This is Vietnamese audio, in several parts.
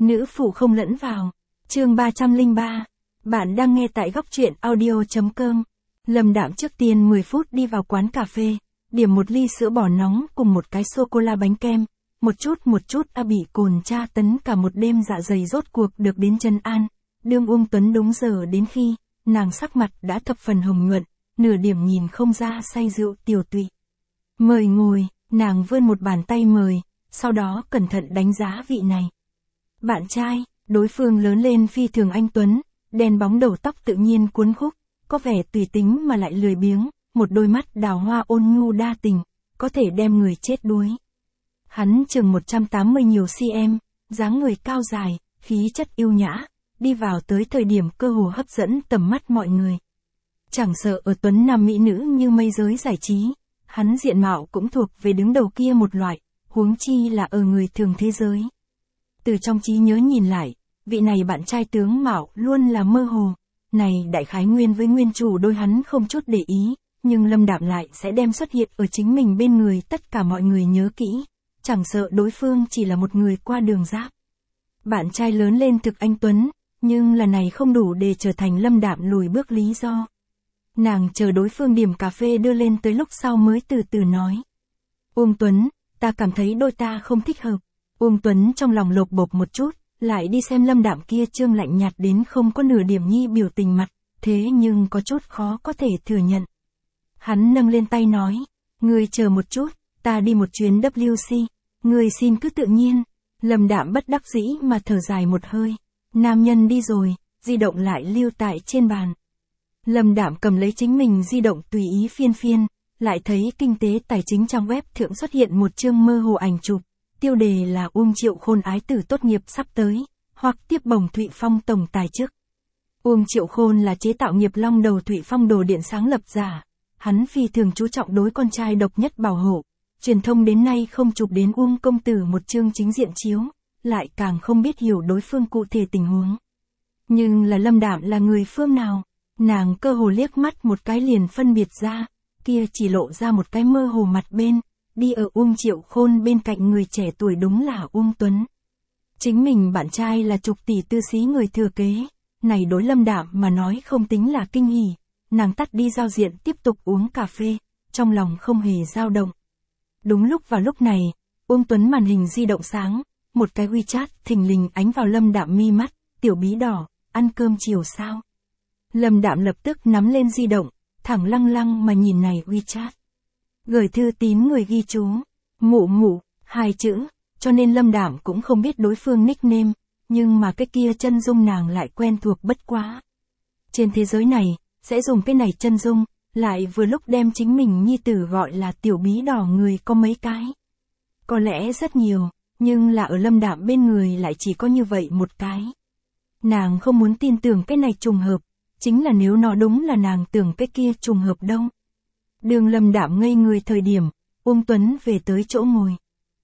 Nữ phụ không lẫn vào. Chương 303. Bạn đang nghe tại góc truyện audio.com. Lâm Đạm trước tiên 10 phút đi vào quán cà phê, điểm một ly sữa bò nóng cùng một cái sô-cô-la bánh kem, một chút bị cồn tra tấn cả một đêm dạ dày rốt cuộc được đến trấn an. Đương Uông Tuấn đúng giờ đến khi, nàng sắc mặt đã thập phần hồng nhuận, nửa điểm nhìn không ra say rượu tiều tụy. Mời ngồi, nàng vươn một bàn tay mời, sau đó cẩn thận đánh giá vị này. Bạn trai, đối phương lớn lên phi thường anh tuấn, đen bóng đầu tóc tự nhiên cuốn khúc, có vẻ tùy tính mà lại lười biếng, một đôi mắt đào hoa ôn nhu đa tình, có thể đem người chết đuối. Hắn chừng 180 nhiều cm, dáng người cao dài, khí chất yêu nhã, đi vào tới thời điểm cơ hồ hấp dẫn tầm mắt mọi người. Chẳng sợ ở tuấn nam mỹ nữ như mây giới giải trí, hắn diện mạo cũng thuộc về đứng đầu kia một loại, huống chi là ở người thường thế giới. Từ trong trí nhớ nhìn lại, vị này bạn trai tướng mạo luôn là mơ hồ, này đại khái nguyên với nguyên chủ đôi hắn không chút để ý, nhưng Lâm Đạm lại sẽ đem xuất hiện ở chính mình bên người tất cả mọi người nhớ kỹ, chẳng sợ đối phương chỉ là một người qua đường giáp. Bạn trai lớn lên thực anh tuấn, nhưng là này không đủ để trở thành Lâm Đạm lùi bước lý do. Nàng chờ đối phương điểm cà phê đưa lên tới lúc sau mới từ từ nói. Uông Tuấn, ta cảm thấy đôi ta không thích hợp. Uông Tuấn trong lòng lột bột một chút, lại đi xem Lâm Đạm kia trương lạnh nhạt đến không có nửa điểm nhi biểu tình mặt, thế nhưng có chút khó có thể thừa nhận. Hắn nâng lên tay nói, ngươi chờ một chút, ta đi một chuyến WC, ngươi xin cứ tự nhiên. Lâm Đạm bất đắc dĩ mà thở dài một hơi, nam nhân đi rồi, di động lại lưu tại trên bàn. Lâm Đạm cầm lấy chính mình di động tùy ý phiên, lại thấy kinh tế tài chính trong web thượng xuất hiện một chương mơ hồ ảnh chụp, tiêu đề là Uông Triệu Khôn ái tử tốt nghiệp sắp tới, hoặc tiếp bổng Thụy Phong tổng tài chức. Uông Triệu Khôn là chế tạo nghiệp long đầu Thụy Phong đồ điện sáng lập giả, hắn phi thường chú trọng đối con trai độc nhất bảo hộ, truyền thông đến nay không chụp đến Uông công tử một chương chính diện chiếu, lại càng không biết hiểu đối phương cụ thể tình huống. Nhưng là Lâm Đạm là người phương nào? Nàng cơ hồ liếc mắt một cái liền phân biệt ra, kia chỉ lộ ra một cái mơ hồ mặt bên, đi ở Uông Triệu Khôn bên cạnh người trẻ tuổi đúng là Uông Tuấn. Chính mình bạn trai là chục tỷ tư xí người thừa kế, này đối Lâm Đạm mà nói không tính là kinh hỉ, nàng tắt đi giao diện tiếp tục uống cà phê, trong lòng không hề dao động. Đúng lúc vào lúc này, Uông Tuấn màn hình di động sáng, một cái WeChat thình lình ánh vào Lâm Đạm mi mắt, tiểu bí đỏ, ăn cơm chiều sao? Lâm Đạm lập tức nắm lên di động, thẳng lăng mà nhìn này WeChat. Gửi thư tín người ghi chú, mụ, 2 chữ, cho nên Lâm Đạm cũng không biết đối phương nickname, nhưng mà cái kia chân dung nàng lại quen thuộc bất quá. Trên thế giới này, sẽ dùng cái này chân dung, lại vừa lúc đem chính mình nhi tử gọi là tiểu bí đỏ người có mấy cái. Có lẽ rất nhiều, nhưng là ở Lâm Đạm bên người lại chỉ có như vậy một cái. Nàng không muốn tin tưởng cái này trùng hợp, chính là nếu nó đúng là nàng tưởng cái kia trùng hợp đâu. Đường Lâm Đạm ngây người thời điểm, Uông Tuấn về tới chỗ ngồi.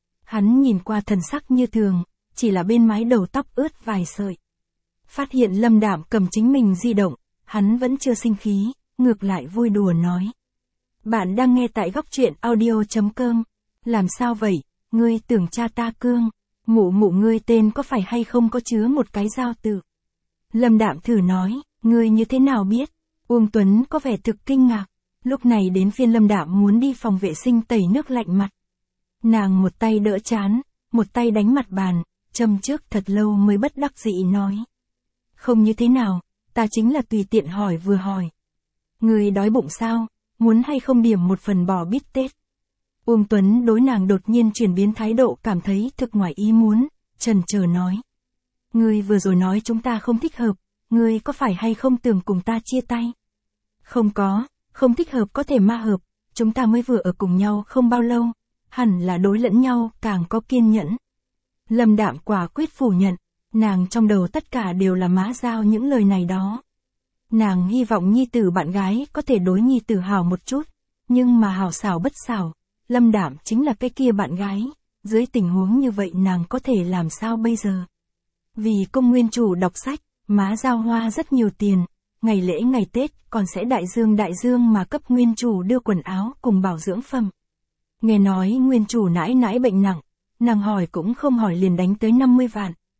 Hắn nhìn qua thần sắc như thường, chỉ là bên mái đầu tóc ướt vài sợi. Phát hiện Lâm Đạm cầm chính mình di động, hắn vẫn chưa sinh khí, ngược lại vui đùa nói. Bạn đang nghe tại góc truyện audio.com. Làm sao vậy, ngươi tưởng cha ta cương, mụ ngươi tên có phải hay không có chứa một cái giao tự. Lâm Đạm thử nói, ngươi như thế nào biết? Uông Tuấn có vẻ thực kinh ngạc. Lúc này đến phiên Lâm Đạm muốn đi phòng vệ sinh tẩy nước lạnh mặt. Nàng một tay đỡ trán, một tay đánh mặt bàn, châm trước thật lâu mới bất đắc dĩ nói. Không như thế nào, ta chính là tùy tiện hỏi vừa hỏi. Người đói bụng sao, muốn hay không điểm một phần bò bít tết. Uông Tuấn đối nàng đột nhiên chuyển biến thái độ cảm thấy thực ngoài ý muốn, chần chờ nói. Ngươi vừa rồi nói chúng ta không thích hợp, ngươi có phải hay không tưởng cùng ta chia tay? Không có. Không thích hợp có thể ma hợp, chúng ta mới vừa ở cùng nhau không bao lâu, hẳn là đối lẫn nhau càng có kiên nhẫn. Lâm Đạm quả quyết phủ nhận, nàng trong đầu tất cả đều là mã giao những lời này đó. Nàng hy vọng nhi tử bạn gái có thể đối nhi tử hảo một chút, nhưng mà hảo xảo bất xảo, Lâm Đạm chính là cái kia bạn gái, dưới tình huống như vậy nàng có thể làm sao bây giờ? Vì công nguyên chủ đọc sách, má giao hoa rất nhiều tiền. Ngày lễ ngày Tết còn sẽ đại dương mà cấp nguyên chủ đưa quần áo cùng bảo dưỡng phẩm. Nghe nói nguyên chủ nãi bệnh nặng, nàng hỏi cũng không hỏi liền đánh tới 50 vạn,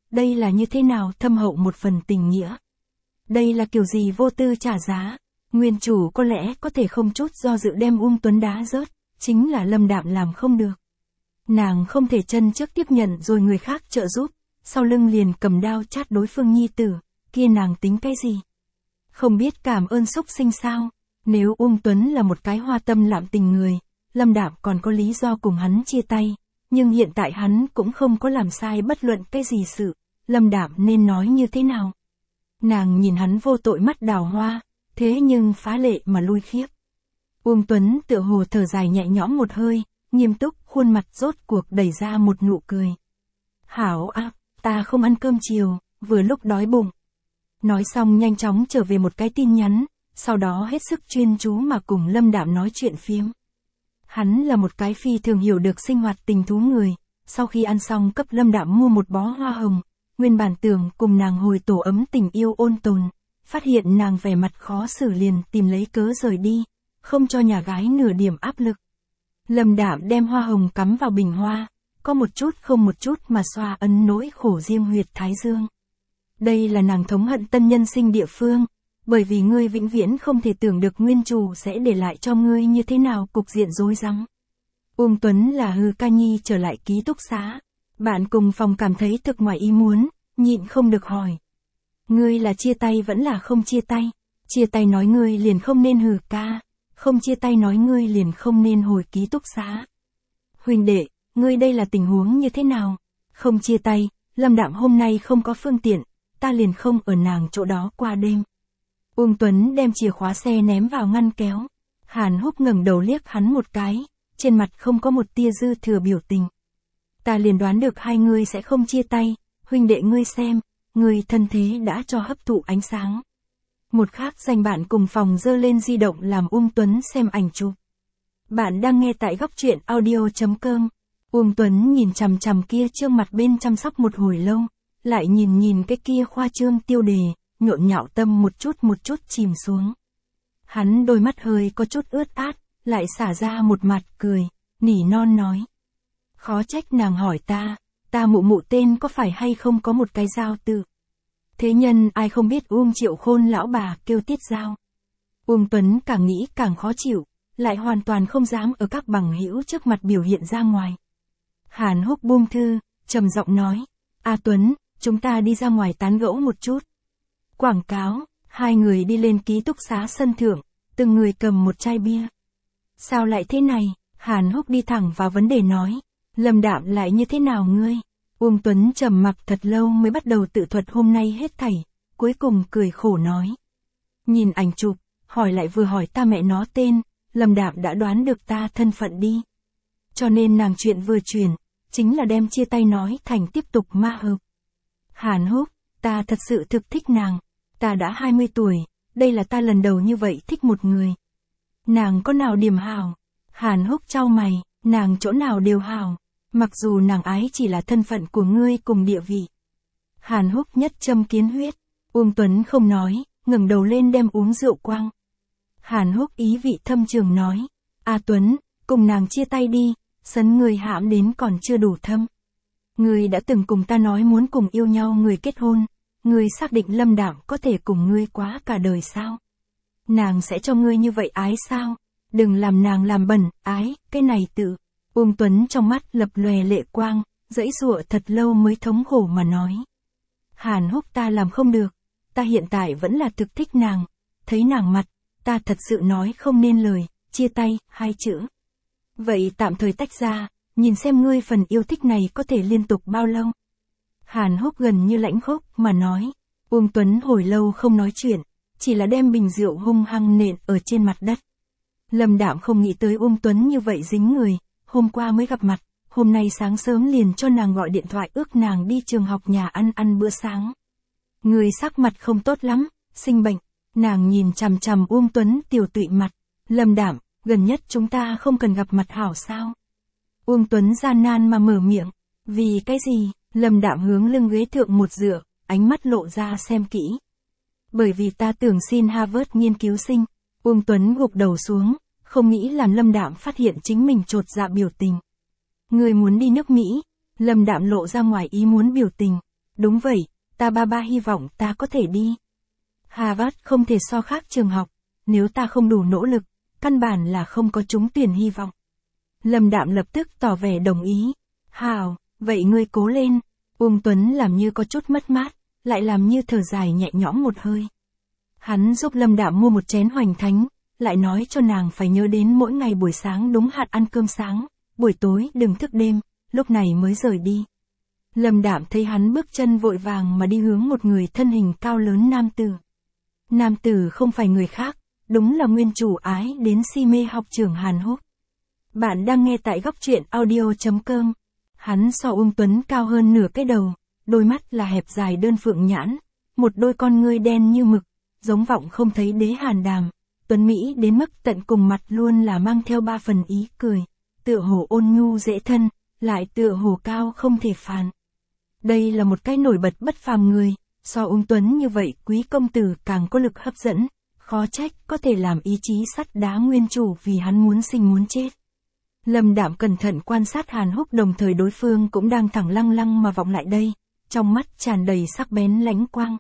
đây là như thế nào thâm hậu một phần tình nghĩa. Đây là kiểu gì vô tư trả giá. Nguyên chủ có lẽ có thể không chút do dự đem Uông Tuấn đá rớt, chính là Lâm Đạm làm không được. Nàng không thể chân trước tiếp nhận rồi người khác trợ giúp, sau lưng liền cầm đao chát đối phương nhi tử, kia nàng tính cái gì? Không biết cảm ơn xúc sinh sao? Nếu Uông Tuấn là một cái hoa tâm lạm tình người, Lâm Đạm còn có lý do cùng hắn chia tay, nhưng hiện tại hắn cũng không có làm sai bất luận cái gì sự, Lâm Đạm nên nói như thế nào? Nàng nhìn hắn vô tội mắt đào hoa, thế nhưng phá lệ mà lui khiếp. Uông Tuấn tựa hồ thở dài nhẹ nhõm một hơi, nghiêm túc, khuôn mặt rốt cuộc đẩy ra một nụ cười. Hảo ác, ta không ăn cơm chiều, vừa lúc đói bụng. Nói xong nhanh chóng trở về một cái tin nhắn, sau đó hết sức chuyên chú mà cùng Lâm Đạm nói chuyện phiếm. Hắn là một cái phi thường hiểu được sinh hoạt tình thú người, sau khi ăn xong cấp Lâm Đạm mua một bó hoa hồng, nguyên bản tưởng cùng nàng hồi tổ ấm tình yêu ôn tồn, phát hiện nàng vẻ mặt khó xử liền tìm lấy cớ rời đi, không cho nhà gái nửa điểm áp lực. Lâm Đạm đem hoa hồng cắm vào bình hoa, có một chút không một chút mà xoa ấn nỗi khổ riêng huyệt thái dương. Đây là nàng thống hận tân nhân sinh địa phương, bởi vì ngươi vĩnh viễn không thể tưởng được nguyên chủ sẽ để lại cho ngươi như thế nào cục diện rối rắm. Uông Tuấn là hư ca nhi trở lại ký túc xá. Bạn cùng phòng cảm thấy thực ngoài ý muốn, nhịn không được hỏi. Ngươi là chia tay vẫn là không chia tay? Chia tay nói ngươi liền không nên hừ ca, không chia tay nói ngươi liền không nên hồi ký túc xá. Huynh đệ, ngươi đây là tình huống như thế nào? Không chia tay, Lâm Đạm hôm nay không có phương tiện, ta liền không ở nàng chỗ đó qua đêm. Uông Tuấn đem chìa khóa xe ném vào ngăn kéo. Hàn Húc ngẩng đầu liếc hắn một cái, trên mặt không có một tia dư thừa biểu tình. Ta liền đoán được hai ngươi sẽ không chia tay, huynh đệ ngươi xem, ngươi thân thế đã cho hấp thụ ánh sáng. Một khác danh bạn cùng phòng giơ lên di động làm Uông Tuấn xem ảnh chụp. Bạn đang nghe tại góc truyện audio.com. Uông Tuấn nhìn chằm chằm kia trương mặt bên chăm sóc một hồi lâu, lại nhìn cái kia khoa trương tiêu đề, nhộn nhạo tâm một chút chìm xuống. Hắn đôi mắt hơi có chút ướt át, lại xả ra một mặt cười, nỉ non nói. Khó trách nàng hỏi ta mụ tên có phải hay không có một cái Giao tự. Thế nhân ai không biết Uông Triệu Khôn lão bà kêu Tiết Giao. Uông Tuấn càng nghĩ càng khó chịu, lại hoàn toàn không dám ở các bằng hữu trước mặt biểu hiện ra ngoài. Hàn Húc buông thư, trầm giọng nói, A Tuấn, chúng ta đi ra ngoài tán gẫu một chút. Quảng cáo, hai người đi lên ký túc xá sân thượng, từng người cầm một chai bia. Sao lại thế này? Hàn Húc đi thẳng vào vấn đề nói, Lâm Đạm lại như thế nào ngươi? Uông Tuấn trầm mặc thật lâu mới bắt đầu tự thuật hôm nay hết thảy, cuối cùng cười khổ nói. Nhìn ảnh chụp, hỏi lại vừa hỏi ta mẹ nó tên, Lâm Đạm đã đoán được ta thân phận đi. Cho nên nàng chuyện vừa chuyển, chính là đem chia tay nói thành tiếp tục ma hợp. Hàn Húc, ta thật sự thực thích nàng, ta đã 20 tuổi, đây là ta lần đầu như vậy thích một người. Nàng có nào điểm hảo? Hàn Húc chau mày, nàng chỗ nào đều hảo, mặc dù nàng ái chỉ là thân phận của ngươi cùng địa vị. Hàn Húc nhất châm kiến huyết, Uông Tuấn không nói, ngẩng đầu lên đem uống rượu quang. Hàn Húc ý vị thâm trường nói, A Tuấn, cùng nàng chia tay đi, sấn người hãm đến còn chưa đủ thâm. Ngươi đã từng cùng ta nói muốn cùng yêu nhau người kết hôn, ngươi xác định Lâm Đạm có thể cùng ngươi quá cả đời sao? Nàng sẽ cho ngươi như vậy ái sao? Đừng làm nàng làm bẩn, ái, cái này tự. Uông Tuấn trong mắt lập lòe lệ quang, dãy giụa thật lâu mới thống khổ mà nói. Hàn Húc ta làm không được, ta hiện tại vẫn là thực thích nàng, thấy nàng mặt, ta thật sự nói không nên lời, chia tay, hai chữ. Vậy tạm thời tách ra, nhìn xem ngươi phần yêu thích này có thể liên tục bao lâu. Hàn Húc gần như lãnh khốc mà nói. Uông Tuấn hồi lâu không nói chuyện, chỉ là đem bình rượu hung hăng nện ở trên mặt đất. Lâm Đạm không nghĩ tới Uông Tuấn như vậy dính người, hôm qua mới gặp mặt, hôm nay sáng sớm liền cho nàng gọi điện thoại ước nàng đi trường học nhà ăn bữa sáng. Người sắc mặt không tốt lắm, sinh bệnh, nàng nhìn chằm chằm Uông Tuấn tiểu tụy mặt. Lâm Đạm, gần nhất chúng ta không cần gặp mặt hảo sao? Uông Tuấn gian nan mà mở miệng, vì cái gì? Lâm Đạm hướng lưng ghế thượng một dựa, ánh mắt lộ ra xem kỹ. Bởi vì ta tưởng xin Harvard nghiên cứu sinh. Uông Tuấn gục đầu xuống, không nghĩ làm Lâm Đạm phát hiện chính mình chột dạ biểu tình. Người muốn đi nước Mỹ, Lâm Đạm lộ ra ngoài ý muốn biểu tình. Đúng vậy, ta ba hy vọng ta có thể đi. Harvard không thể so khác trường học, nếu ta không đủ nỗ lực, căn bản là không có trúng tuyển hy vọng. Lâm Đạm lập tức tỏ vẻ đồng ý. Hảo, vậy ngươi cố lên. Uông Tuấn làm như có chút mất mát, lại làm như thở dài nhẹ nhõm một hơi. Hắn giúp Lâm Đạm mua một chén hoành thánh, lại nói cho nàng phải nhớ đến mỗi ngày buổi sáng đúng hạn ăn cơm sáng, buổi tối đừng thức đêm, lúc này mới rời đi. Lâm Đạm thấy hắn bước chân vội vàng mà đi hướng một người thân hình cao lớn nam tử. Nam tử không phải người khác, đúng là nguyên chủ ái đến si mê học trưởng Hàn Húc. Bạn đang nghe tại góc truyện audio.com. Hắn so Uông Tuấn cao hơn nửa cái đầu, đôi mắt là hẹp dài đơn phượng nhãn, một đôi con ngươi đen như mực, giống vọng không thấy đế hàn đàm, tuấn mỹ đến mức tận cùng mặt luôn là mang theo 3 phần ý cười, tựa hồ ôn nhu dễ thân, lại tựa hồ cao không thể phàn. Đây là một cái nổi bật bất phàm người, so Uông Tuấn như vậy quý công tử càng có lực hấp dẫn, khó trách có thể làm ý chí sắt đá nguyên chủ vì hắn muốn sinh muốn chết. Lâm Đạm cẩn thận quan sát Hàn Húc, đồng thời đối phương cũng đang thẳng lăng lăng mà vọng lại đây, trong mắt tràn đầy sắc bén lãnh quang.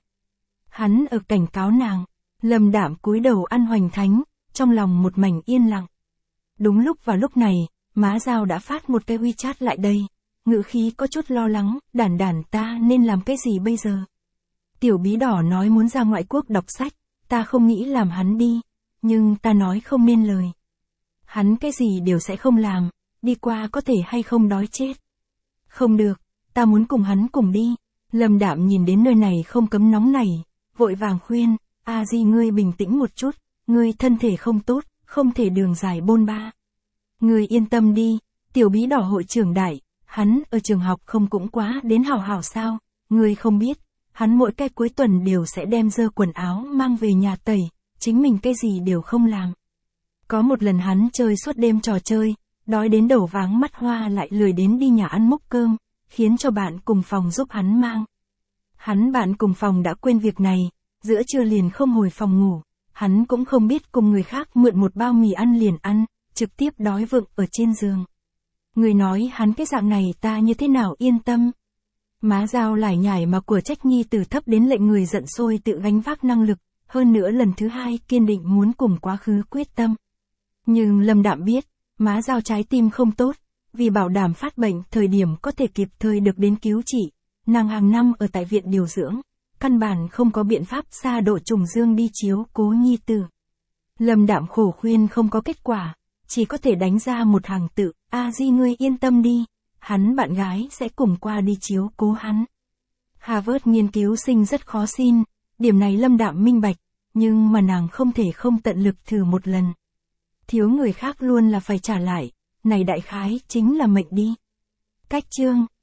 Hắn ở cảnh cáo nàng. Lâm Đạm cúi đầu ăn hoành thánh, trong lòng một mảnh yên lặng. Đúng lúc vào lúc này, Má Giao đã phát một cái WeChat lại đây, ngữ khí có chút lo lắng, đản ta nên làm cái gì bây giờ? Tiểu Bí Đỏ nói muốn ra ngoại quốc đọc sách, ta không nghĩ làm hắn đi, nhưng ta nói không nên lời. Hắn cái gì đều sẽ không làm, đi qua có thể hay không đói chết. Không được, ta muốn cùng hắn cùng đi. Lâm Đạm nhìn đến nơi này không cấm nóng nảy, vội vàng khuyên, A Di ngươi bình tĩnh một chút, ngươi thân thể không tốt, không thể đường dài bôn ba. Ngươi yên tâm đi, Tiểu Bí Đỏ hội trưởng đại, hắn ở trường học không cũng quá đến hảo hảo sao, ngươi không biết, hắn mỗi cái cuối tuần đều sẽ đem dơ quần áo mang về nhà tẩy, chính mình cái gì đều không làm. Có một lần hắn chơi suốt đêm trò chơi, đói đến đầu váng mắt hoa lại lười đến đi nhà ăn múc cơm, khiến cho bạn cùng phòng giúp hắn mang. Hắn bạn cùng phòng đã quên việc này, giữa trưa liền không hồi phòng ngủ, hắn cũng không biết cùng người khác mượn một bao mì ăn liền ăn, trực tiếp đói vựng ở trên giường. Người nói hắn cái dạng này ta như thế nào yên tâm. Má Giao lải nhải mà của trách nhi từ thấp đến lệnh người giận sôi tự gánh vác năng lực, hơn nữa lần thứ hai kiên định muốn cùng quá khứ quyết tâm. Nhưng Lâm Đạm biết, Má Giao trái tim không tốt, vì bảo đảm phát bệnh thời điểm có thể kịp thời được đến cứu trị, nàng hàng năm ở tại viện điều dưỡng, căn bản không có biện pháp xa độ trùng dương đi chiếu cố nhi tử. Lâm Đạm khổ khuyên không có kết quả, chỉ có thể đánh ra một hàng tự, A Di ngươi yên tâm đi, hắn bạn gái sẽ cùng qua đi chiếu cố hắn. Harvard nghiên cứu sinh rất khó xin, điểm này Lâm Đạm minh bạch, nhưng mà nàng không thể không tận lực thử một lần. Thiếu người khác luôn là phải trả lại, này đại khái chính là mệnh đi. Cách chương